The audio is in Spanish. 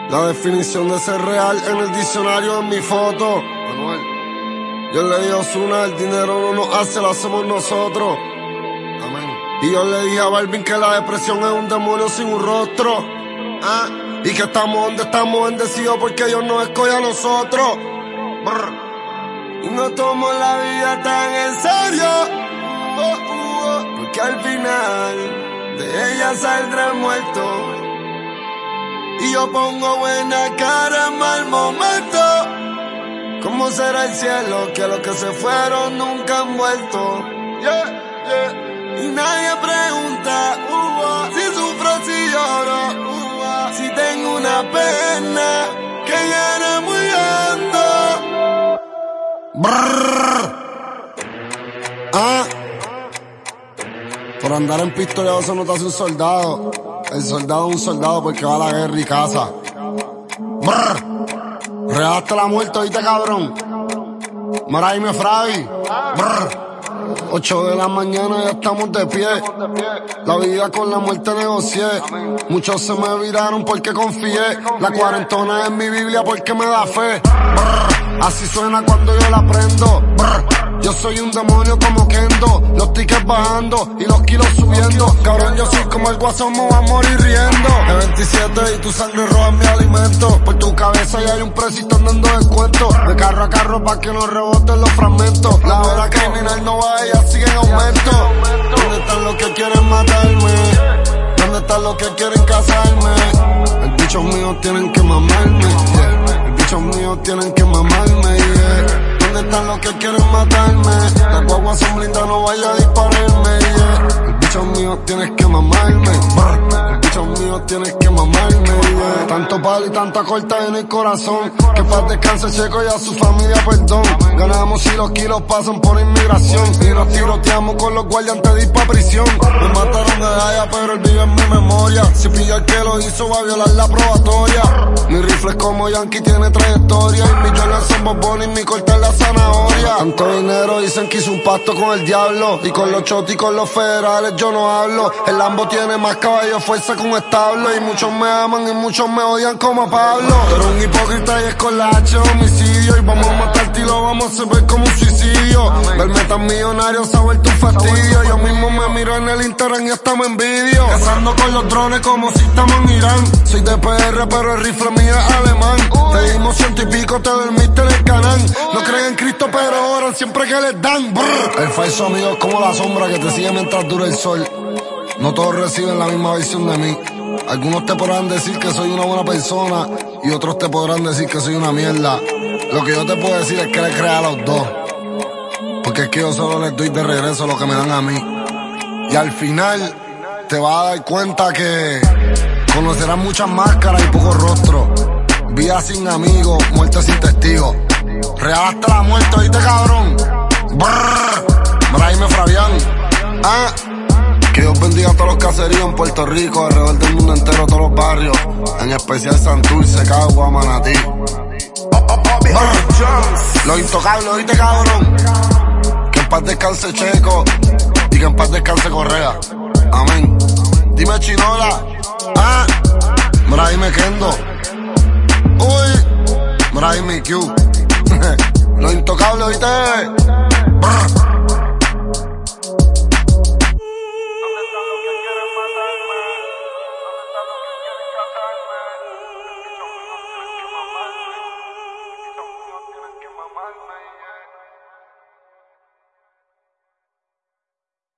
La definición de ser real en el diccionario es mi foto. Manuel. Yo le dije a Ozuna, el dinero no nos hace, lo hacemos nosotros. Amén. Y yo le dije a Balvin que la depresión es un demonio sin un rostro. Y que estamos donde estamos bendecidos porque Dios nos escoge a nosotros. Brr. Y no tomo la vida tan en serio. Porque al final de ella saldré muerto. Y yo pongo buena cara en mal momento. ¿Cómo será el cielo? Que los que se fueron nunca han vuelto. Y nadie pregunta si sufro, si lloro, si tengo una pena que viene muy hondo. Por andar en pistola eso no te hace un soldado. El soldado es un soldado porque va a la guerra y caza. Regaste la muerte, ¿oíste, cabrón? Maraime Fravi. 8 de la mañana ya estamos de pie. La vida con la muerte negocié. Muchos se me viraron porque confié. La cuarentona es mi Biblia porque me da fe. Así suena cuando yo la prendo. Yo soy un demonio como Kendo. Los tickets bajando y los kilos subiendo. Cabrón, yo soy como el guasón, me voy a morir riendo. E27 y tu sangre roba mi alimento. Por tu cabeza ya hay un precio y están dando descuento. De carro a carro pa' que no reboten los fragmentos. La hora criminal no va, ella sigue en aumento. ¿Dónde están los que quieren matarme? ¿Dónde están los que quieren casarme? El bichos míos tienen que mamarme, El bichos míos tienen que mamarme, ¿Dónde están los que quieren matarme? Las guaguas son blindas, no vaya a dispararme, El bicho mío tienes que mamarme, El bicho mío tienes que mamarme, Tanto palo y tanta corta en el corazón. Que paz descanse Checo y a su familia perdón. Ganamos y los kilos pasan por inmigración. Y nos tiroteamos con los guardias antes de ir pa' prisión. Me mataron de allá pero él vive en mi memoria. Si pilla el que lo hizo va a violar la probatoria. Mi rifle es como Yankee, tiene trayectoria. Y mi Jordan son bombones y mi corta es la zanahoria. Tanto dinero dicen que hizo un pacto con el diablo. Y con los chotis y con los federales yo no hablo. El Lambo tiene más caballo, fuerza que un establo. Y muchos me aman y muchos me odian como a Pablo. Tú eres un hipócrita y es con la H homicidio. Y vamos a matarte y lo vamos a hacer ver como un suicidio. Verme tan millonario se ha vuelto un fastidio. Yo mismo me miro en el Instagram y hasta me envidio. Cazando con los drones como si estamos en Irán. Soy de PR pero el rifle mío es alemán. Te dimos 100 y pico, te dormiste en el canal. No creen en Cristo pero oran siempre que les dan. El falso amigo es como la sombra que te sigue mientras dura el sol. No todos reciben la misma visión de mí. Algunos te podrán decir que soy una buena persona y otros te podrán decir que soy una mierda. Lo que yo te puedo decir es que le crea a los dos, porque es que yo solo les doy de regreso lo que me dan a mí. Y al final te vas a dar cuenta que conocerás muchas máscaras y pocos rostros. Vida sin amigos, muerte sin testigos. Real hasta la muerte, ¿oíste, cabrón? Maraime Fabián. Que Dios bendiga a todos los caseríos en Puerto Rico, alrededor del mundo entero, todos los barrios, en especial Santurce, Cagua, Manatí. Los intocables, ¿oíste, cabrón? Que en paz descanse Checo y que en paz descanse Correa. Amén. Dime Chinola. Maraime Kendo. Uy. Maraime Q. Los intocables, ¿oíste?